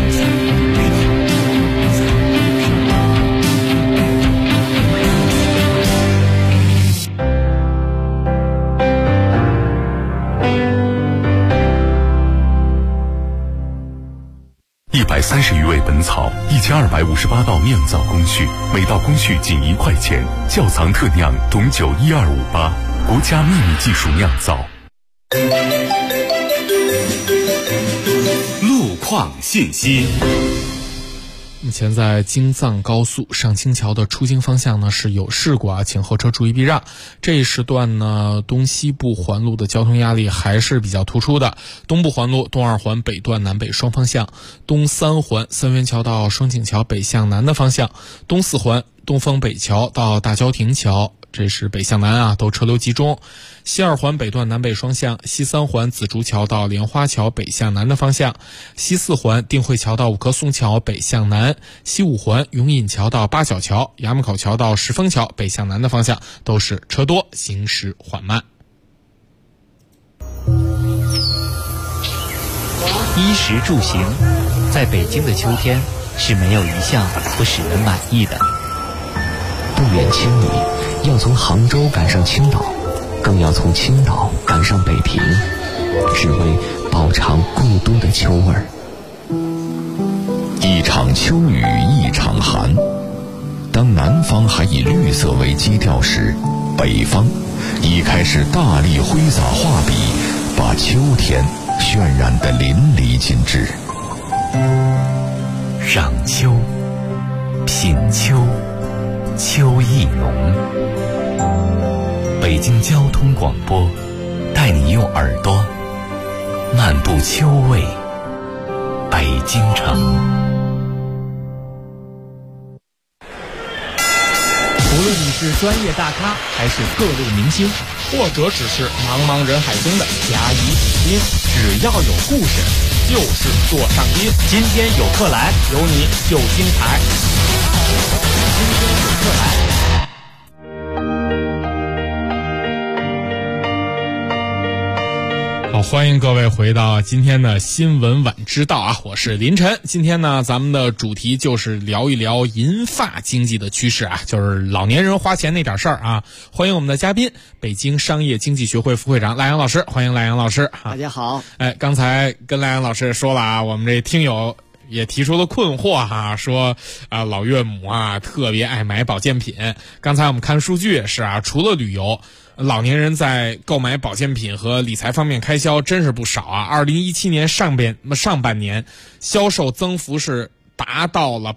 130余味本草，1258道酿造工序，每道工序仅1块钱。窖藏特酿董酒12588，国家秘密技术酿造。 路况信息。 目前在京藏高速上清桥的出京方向呢是有事故啊，请后车注意避让。这一时段呢，东西部环路的交通压力还是比较突出的。东部环路东二环北段南北双方向，东三环三元桥到双井桥北向南的方向，东四环东风北桥到大郊亭桥，这是北向南啊，都车流集中。西二环北段南北双向，西三环紫竹桥到莲花桥北向南的方向，西四环定慧桥到五棵松桥北向南，西五环永隐桥到八角桥、衙门口桥到石峰桥北向南的方向都是车多，行驶缓慢。 衣食住行，在北京的秋天是没有一项不使人满意的。 不远千里，要从杭州赶上青岛，更要从青岛赶上北平，只为饱尝故都的秋味儿。 一场秋雨一场寒，当南方还以绿色为基调时，北方已开始大力挥洒画笔，把秋天渲染得淋漓尽致。 赏秋，品秋，秋意浓。北京交通广播带你用耳朵漫步秋味北京城。 无论你是专业大咖还是各路明星，或者只是茫茫人海中的甲乙丙丁，只要有故事就是座上宾。今天有客来，有你就精彩。今天有客来。 好，欢迎各位回到今天的新闻晚知道啊，我是林晨。今天呢，咱们的主题就是聊一聊银发经济的趋势啊，就是老年人花钱那点事儿啊。欢迎我们的嘉宾，北京商业经济学会副会长赖阳老师，欢迎赖阳老师。 大家好。 刚才跟赖阳老师说了啊，我们这听友也提出了困惑哈，说老岳母啊特别爱买保健品。刚才我们看数据也是啊，除了旅游，老年人在购买保健品和理财方面开销真是不少啊。2017年上半年销售增幅是达到了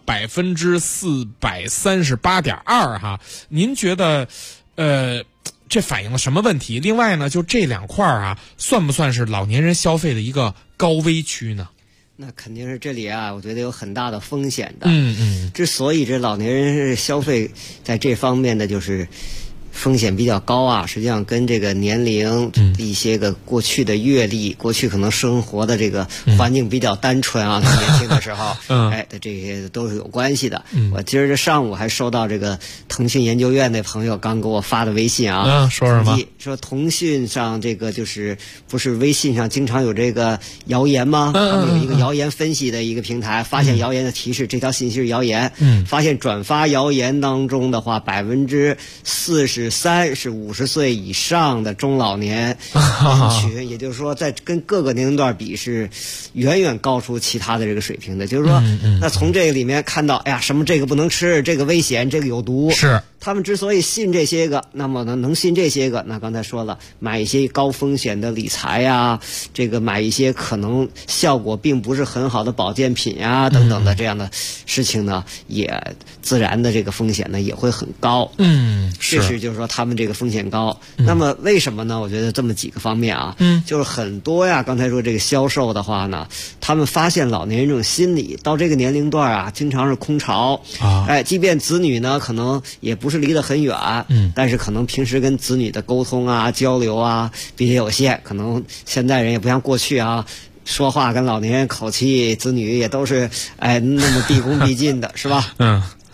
438.2%哈。您觉得这反映了什么问题？另外呢，就这两块啊，算不算是老年人消费的一个高危区呢？ 那肯定是这里啊，我觉得有很大的风险的。之所以这老年人是消费在这方面的就是风险比较高啊，实际上跟这个年龄、一些个过去的阅历、过去可能生活的这个环境比较单纯啊，年轻的时候，这些都是有关系的。我今儿这上午还收到这个腾讯研究院的朋友刚给我发的微信啊， 说什么？ 说腾讯上这个就是不是微信上经常有这个谣言吗？他们有一个谣言分析的一个平台，发现谣言的提示，这条信息是谣言。发现转发谣言当中的话，43%是50岁以上的中老年人群，也就是说，在跟各个年龄段比是远远高出其他的这个水平的。就是说，那从这个里面看到，哎呀，什么这个不能吃，这个危险，这个有毒， 是他们之所以信这些个，那么能信这些个，那刚才说了，买一些高风险的理财呀，这个买一些可能效果并不是很好的保健品呀等等的这样的事情呢，也自然的这个风险呢也会很高。这是就是说他们这个风险高。那么为什么呢？我觉得这么几个方面啊，就是很多呀，刚才说这个销售的话呢，他们发现老年人这种心理到这个年龄段啊，经常是空巢啊，即便子女呢可能也不是离得很远，但是可能平时跟子女的沟通啊、交流啊比较有限，可能现在人也不像过去啊，说话跟老年人口气，子女也都是那么毕恭毕敬的，是吧？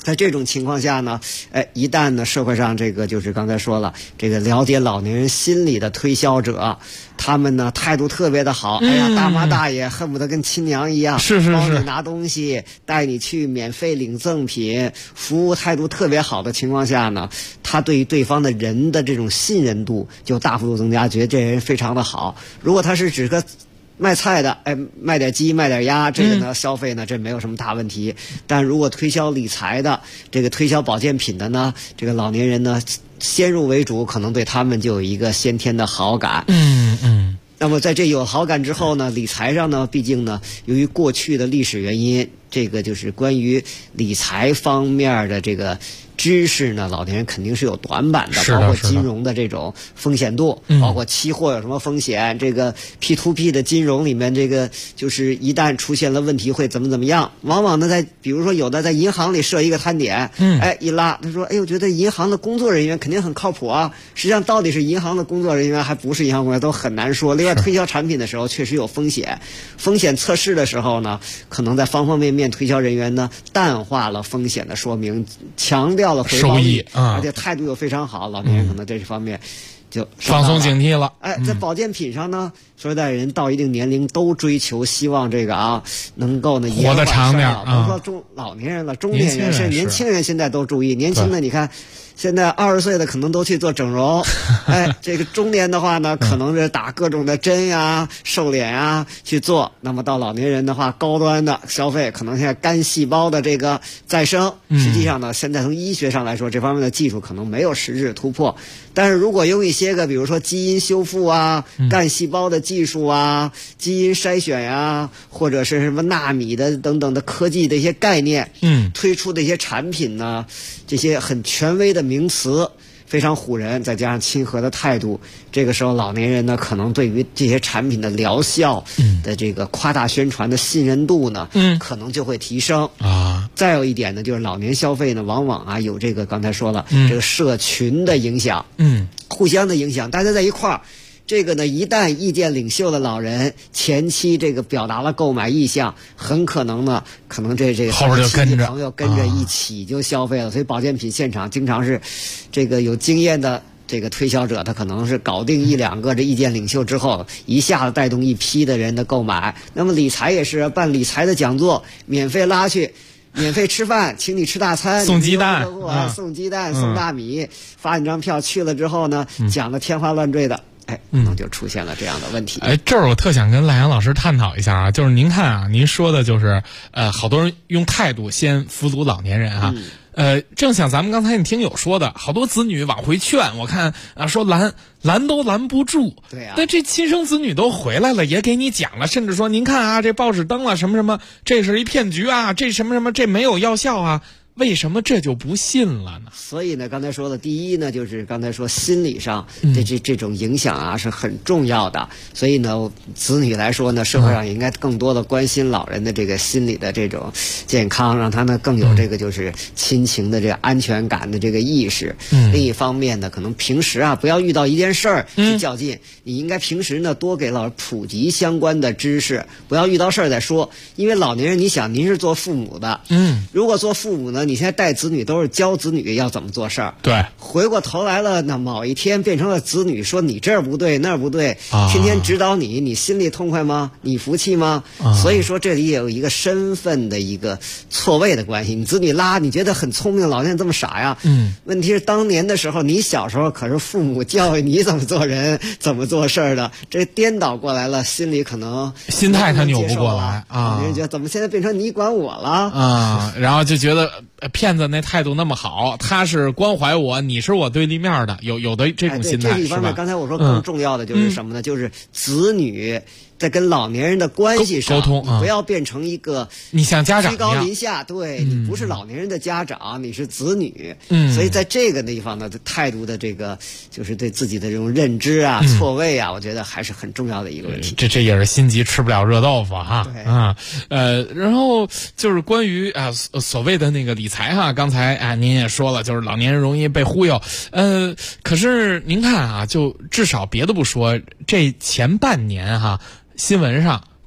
在这种情况下呢，一旦呢社会上这个就是刚才说了，这个了解老年人心理的推销者，他们呢态度特别的好，哎呀，大妈大爷恨不得跟亲娘一样，帮你拿东西，带你去免费领赠品，服务态度特别好的情况下呢，他对于对方的人的这种信任度就大幅度增加，觉得这人非常的好。如果他是只个卖菜的，卖点鸡卖点鸭，这个呢消费呢这没有什么大问题。但如果推销理财的，这个推销保健品的呢，这个老年人呢先入为主，可能对他们就有一个先天的好感。那么在这有好感之后呢，理财上呢，毕竟呢，由于过去的历史原因，这个就是关于理财方面的这个知识呢，老年人肯定是有短板的，包括金融的这种风险度，包括期货有什么风险，这个 P2P 的金融里面，这个就是一旦出现了问题会怎么样。往往呢，在比如说有的在银行里设一个摊点，一拉，他说，我觉得银行的工作人员肯定很靠谱啊。实际上到底是银行的工作人员还不是银行工作人员都很难说。另外，推销产品的时候确实有风险，风险测试的时候呢，可能在方方面面推销人员呢淡化了风险的说明，强调了回报率，而且态度又非常好，老年人可能这方面就放松警惕了。 在保健品上呢，说实在人到一定年龄都追求希望这个能够呢活得长点甭说老年人了，中年人甚至年轻人现在都注意。年轻的你看，现在20岁的可能都去做整容，这个中年的话呢，可能是打各种的针呀、瘦脸呀去做。那么到老年人的话，高端的消费，可能现在肝细胞的这个再生，实际上呢，现在从医学上来说，这方面的技术可能没有实质突破。但是如果用一些个，比如说基因修复啊、干细胞的技术啊、基因筛选呀，或者是什么纳米的等等的科技的一些概念，推出的一些产品呢，这些很权威的名词非常唬人，再加上亲和的态度，这个时候老年人呢，可能对于这些产品的疗效的这个夸大宣传的信任度呢，可能就会提升啊。再有一点呢，就是老年消费呢，往往啊有这个刚才说了，这个社群的影响，互相的影响，大家在一块儿。这个呢，一旦意见领袖的老人前期这个表达了购买意向，很可能呢，这个后边就跟着朋友跟着一起就消费了。所以保健品现场经常是这个有经验的这个推销者，他可能是搞定1-2个这意见领袖之后，一下子带动一批的人的购买。那么理财也是办理财的讲座，免费拉去。免费吃饭，请你吃大餐， 送鸡蛋， 送鸡蛋，送大米，发你张票去了之后呢，讲的天花乱坠的，可能就出现了这样的问题。 这儿我特想跟赖阳老师探讨一下啊，就是您看啊，您说的就是好多人用态度先俘虏老年人啊。正像咱们刚才你听友说的，好多子女往回劝，我看说拦都拦不住。 对啊， 但这亲生子女都回来了，也给你讲了，甚至说您看啊，这报纸登了什么什么，这是一骗局啊，这什么什么，这没有药效啊。为什么这就不信了呢？ 所以呢，刚才说的第一呢，就是刚才说心理上的这种影响啊是很重要的。所以呢，子女来说呢，社会上应该更多的关心老人的这个心理的这种健康，让他呢更有这个就是亲情的这个安全感的这个意识。另一方面呢，可能平时啊不要遇到一件事儿去较劲，你应该平时呢多给老人普及相关的知识，不要遇到事儿再说。因为老年人，你想您是做父母的，如果做父母呢，你现在带子女都是教子女要怎么做事儿， 对， 回过头来了，那某一天变成了子女说你这儿不对那儿不对，天天指导你，你心里痛快吗？你服气吗？所以说这里也有一个身份的一个错位的关系。你子女拉你觉得很聪明，老年人这么傻呀？问题是当年的时候，你小时候可是父母教育你怎么做人、怎么做事儿的，这颠倒过来了，心里可能心态他扭不过来啊。 人觉得怎么现在变成你管我了啊？然后就觉得骗子那态度那么好，他是关怀我，你是我对立面的，有的这种心态， 这是一方面。刚才我说更重要的就是什么呢？就是子女在跟老年人的关系上沟通， 不要变成一个你像家长居高临下，对，你不是老年人的家长，你是子女，所以在这个地方呢，态度的这个就是对自己的这种认知啊、错位啊，我觉得还是很重要的一个问题。 这也是心急吃不了热豆腐哈啊。然后就是关于所谓的那个理财哈，刚才您也说了，就是老年人容易被忽悠。可是您看啊，就至少别的不说，这前半年哈，新闻上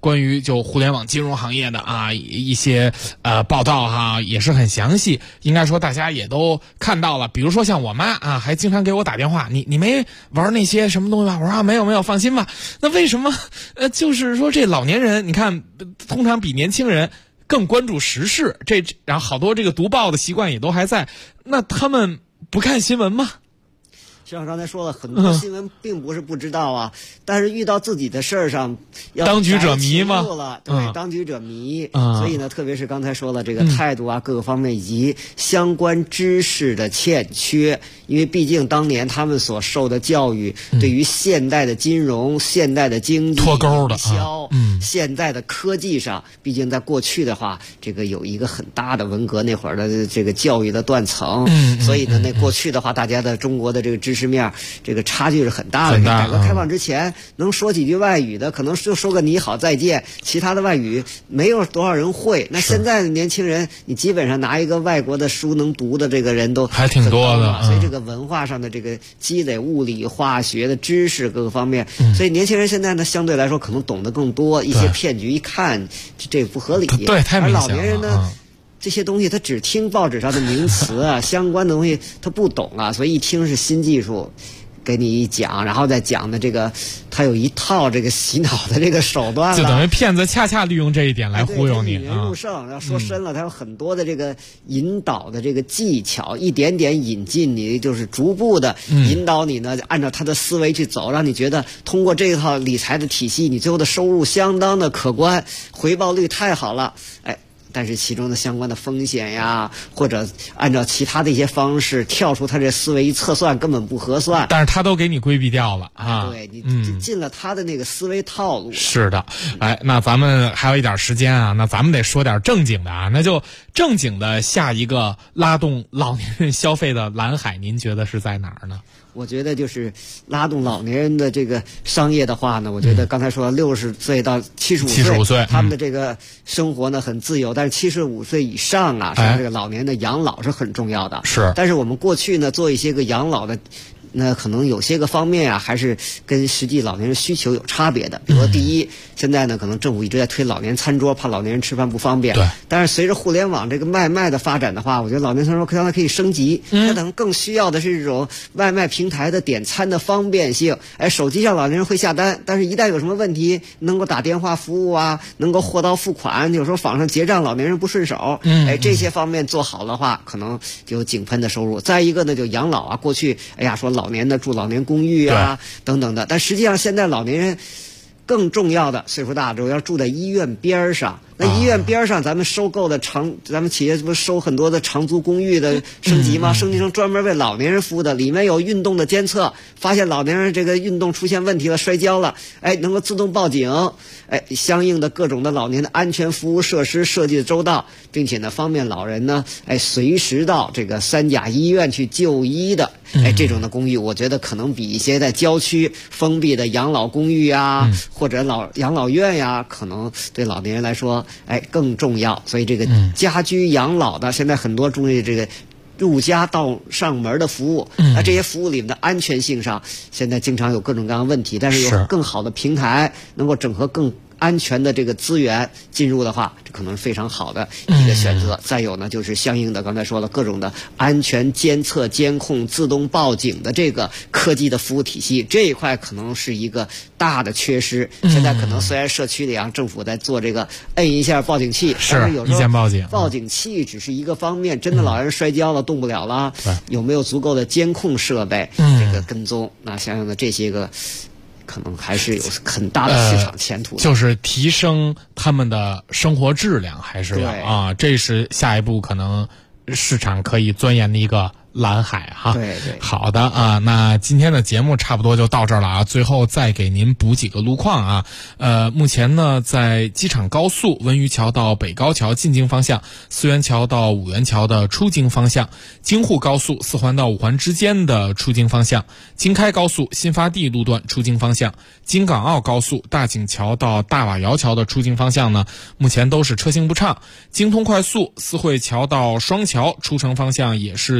关于就互联网金融行业的啊一些报道哈，也是很详细，应该说大家也都看到了。比如说像我妈啊，还经常给我打电话，你没玩那些什么东西吧？我说啊，没有，放心吧。那为什么就是说这老年人，你看通常比年轻人更关注时事，然后好多这个读报的习惯也都还在，那他们不看新闻吗？ 像刚才说了，很多新闻并不是不知道啊，但是遇到自己的事儿上，要当局者迷吗？ 对，当局者迷。所以呢，特别是刚才说了这个态度啊，各个方面以及相关知识的欠缺，因为毕竟当年他们所受的教育，对于现代的金融、现代的经济、 脱钩的现在的科技上，毕竟在过去的话，这个有一个很大的文革那会儿的这个教育的断层，所以呢，那过去的话，大家的中国的这个知识面这个差距是很大的。改革开放之前，能说几句外语的，可能就说个你好再见，其他的外语没有多少人会。那现在的年轻人，你基本上拿一个外国的书能读的这个人都还挺多的， 所以这个文化上的这个积累，物理、化学的知识各个方面，所以年轻人现在呢，相对来说可能懂得更多，一些骗局一看这不合理。 对，太明显了。 而老年人呢？这些东西他只听报纸上的名词啊，相关的东西他不懂啊，所以一听是新技术，给你一讲，然后再讲的这个，他有一套这个洗脑的这个手段了， 就等于骗子恰恰利用这一点来忽悠你。 引人入胜，要说深了，他有很多的这个引导的这个技巧，一点点引进你，就是逐步的引导你呢，按照他的思维去走，让你觉得通过这套理财的体系，你最后的收入相当的可观，回报率太好了，哎。但是其中的相关的风险呀，或者按照其他的一些方式跳出他这思维一测算根本不合算， 但是他都给你规避掉了啊！ 对，你进了他的那个思维套路。 是的，哎，那咱们还有一点时间啊，那咱们得说点正经的啊，那就正经的下一个拉动老年人消费的蓝海，您觉得是在哪儿呢？ 我觉得就是拉动老年人的这个商业的话呢，我觉得刚才说60岁到75岁，他们的这个生活呢很自由，但是75岁以上啊，这个老年的养老是很重要的。 是， 但是我们过去呢做一些个养老的。那可能有些个方面啊，还是跟实际老年人需求有差别的。比如说，第一，现在呢，可能政府一直在推老年餐桌，怕老年人吃饭不方便。 对。 但是随着互联网这个外卖的发展的话，我觉得老年餐桌将来可以升级。它可能更需要的是这种外卖平台的点餐的方便性。哎，手机上老年人会下单，但是一旦有什么问题，能够打电话服务啊，能够货到付款，有时候网上结账老年人不顺手。哎，这些方面做好的话，可能就有井喷的收入。再一个呢，就养老啊，过去哎呀说老年的住老年公寓啊等等的，但实际上现在老年人更重要的岁数大了之后要住在医院边上。那医院边上咱们收购的咱们企业不是收很多的长租公寓的升级吗？升级成专门为老年人服务的，里面有运动的监测，发现老年人这个运动出现问题了，摔跤了，哎，能够自动报警，哎，相应的各种的老年的安全服务设施设计的周到，并且呢方便老人呢，哎，随时到这个3甲医院去就医的，哎，这种的公寓，我觉得可能比一些在郊区封闭的养老公寓呀，或者养老院呀，可能对老年人来说。哎，更重要，所以这个家居养老的，现在很多注意这个入家到上门的服务，那这些服务里面的安全性上，现在经常有各种各样的问题，但是有更好的平台能够整合更安全的这个资源进入的话，这可能是非常好的一个选择。再有呢，就是相应的刚才说了各种的安全监测、监控、自动报警的这个科技的服务体系，这一块可能是一个大的缺失。现在可能虽然社区里啊，政府在做这个摁一下报警器，但是有时候报警器只是一个方面，真的老人摔跤了动不了了，有没有足够的监控设备这个跟踪？那相应的这些个。可能还是有很大的市场前途的， 就是提升他们的生活质量，还是要啊，这是下一步可能市场可以钻研的一个蓝海哈。 对对， 好的啊，那今天的节目差不多就到这儿了啊。最后再给您补几个路况啊。目前呢，在机场高速文榆桥到北高桥进京方向，思源桥到五元桥的出京方向，京沪高速4环到5环之间的出京方向，京开高速新发地路段出京方向，京港澳高速大井桥到大瓦窑桥的出京方向呢，目前都是车行不畅。京通快速四惠桥到双桥出城方向也是拥堵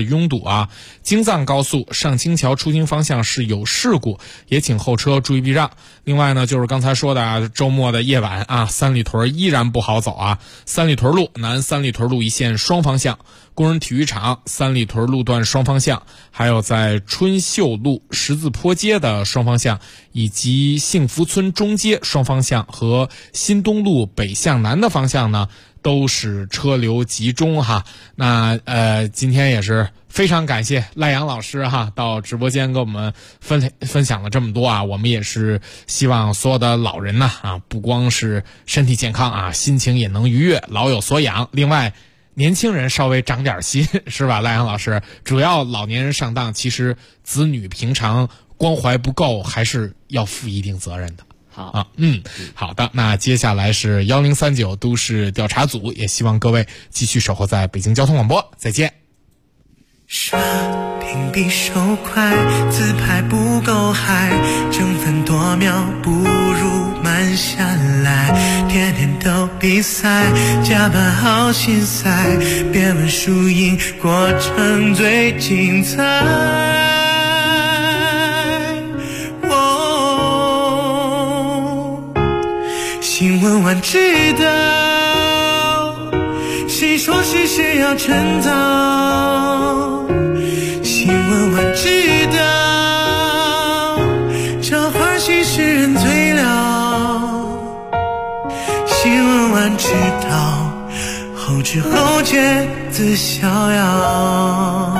啊，京藏高速上清桥出京方向是有事故，也请后车注意避让。另外呢，就是刚才说的啊，周末的夜晚啊，三里屯依然不好走啊。三里屯路南三里屯路一线双方向，工人体育场三里屯路段双方向，还有在春秀路十字坡街的双方向，以及幸福村中街双方向和新东路北向南的方向呢，都是车流集中哈。那今天也是非常感谢赖阳老师哈，到直播间跟我们分享了这么多啊。我们也是希望所有的老人呢啊，不光是身体健康啊，心情也能愉悦，老有所养。另外年轻人稍微长点心是吧，赖阳老师？主要老年人上当，其实子女平常关怀不够，还是要负一定责任的。 好啊，好的。那接下来是1039都市调查组，也希望各位继续守候在北京交通广播，再见。 刷屏比手快，自拍不够嗨，争分夺秒不如慢下来，天天都比赛，加班好心塞，别问输赢，过程最精彩。新闻晚知道，谁说事事要趁早？新闻晚知道，这话题使人醉了。新闻晚知道，后知后觉自逍遥。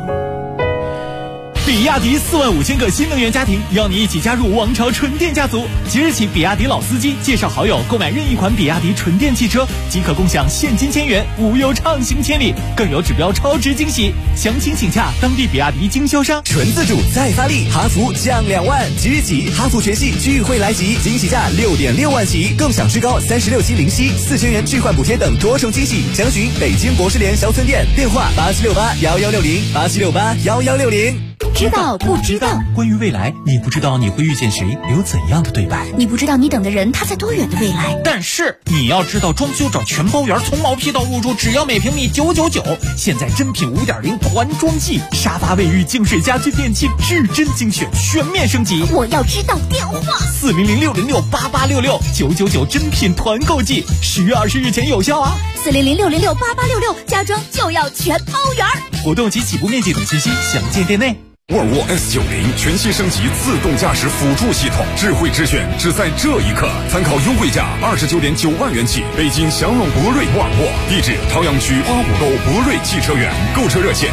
比亚迪45000个新能源家庭邀你一起加入王朝纯电家族。即日起，比亚迪老司机介绍好友购买任意款比亚迪纯电汽车，即可共享现金1000元，无忧畅行千里，更有指标超值惊喜。详情请洽当地比亚迪经销商。 纯自主再发力，哈弗降2万，即日起哈弗全系聚会来袭，惊喜价6.6万起，更享最高36期零息，4000元置换补贴等多重惊喜。详询北京博士联小村店，电话87681160，87681160。 知道不知道？ 关于未来，你不知道你会遇见谁，有怎样的对白？ 你不知道你等的人他在多远的未来？ 但是你要知道，装修找全包圆，从毛坯到入住，只要每平米999。现在真品5.0团装季，沙发、卫浴、净水、家居、电器，至臻精选，全面升级。 我要知道电话 ：400-606-8866，999真品团购季，10月20日前有效啊 ！400-606-8866，家装就要全包圆。 活动及起步面积等信息详见店内。 沃尔沃 S90全新升级自动驾驶辅助系统，智慧之选只在这一刻。参考优惠价29.9万元起，北京祥龙博瑞沃尔沃，地址朝阳区85沟博瑞汽车园，购车热线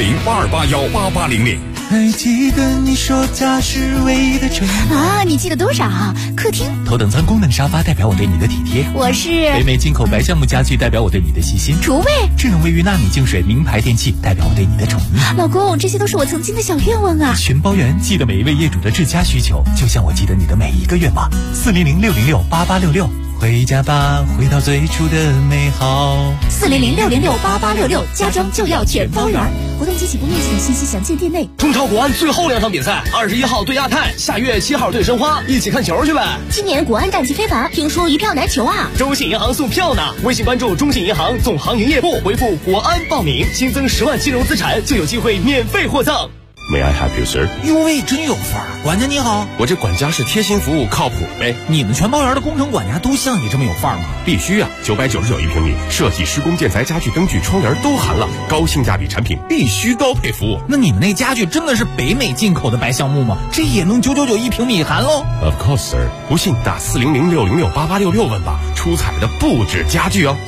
010-8281-8800。 还记得你说家是唯一的承诺啊？你记得多少？客厅头等舱功能沙发代表我对你的体贴， 我是北美进口白橡木家具代表我对你的细心， 厨卫智能卫浴纳米净水名牌电器代表我对你的宠溺。 老公，这些都是我曾经的小愿望啊！ 全包圆，记得每一位业主的至佳需求，就像我记得你的每一个愿望。400-606-8866，回家吧，回到最初的美好。 400-606-8866，家装就要全包圆。活动及起步面积等信息详见店内。 中超国安最后2场比赛，21号对亚太，下月7号对申花，一起看球去呗。 今年国安战绩非凡，听说一票难求啊！ 中信银行送票呢，微信关注中信银行总行营业部，回复国安报名，新增10万金融资产就有机会免费获赠。 May I help you, sir？ 哟喂，真有范儿！管家你好， 我这管家是贴心服务，靠谱呗。 你们全包圆的工程管家都像你这么有范儿吗？ 必须啊！999一平米，设计、施工、建材、家具、灯具、窗帘都含了，高性价比产品，必须高配服务。 那你们那家具真的是北美进口的白橡木吗？这也能999一平米含喽 ？Of course, sir。不信打400-606-8866问吧，出彩的不止家具哦。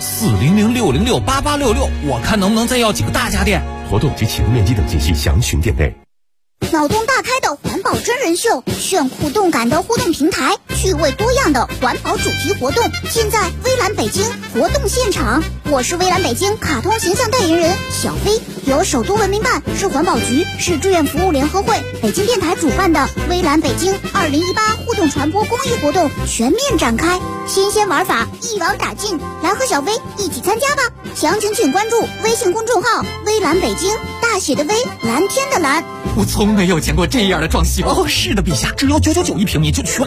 400-606-8866，我看能不能再要几个大家电。 活动及起步面积等信息详询店内。 脑洞大开的环保真人秀，炫酷动感的互动平台，趣味多样的环保主题活动，现在微蓝北京活动现场。我是微蓝北京卡通形象代言人小飞，由首都文明办、市环保局、市志愿服务联合会、北京电台主办的微蓝北京2018互动传播公益活动全面展开，新鲜玩法一网打尽，来和小飞一起参加吧！详情请关注微信公众号微蓝北京，大写的微，蓝天的蓝。 我从没有见过这样的装修。 是的，陛下，只要999一平米就全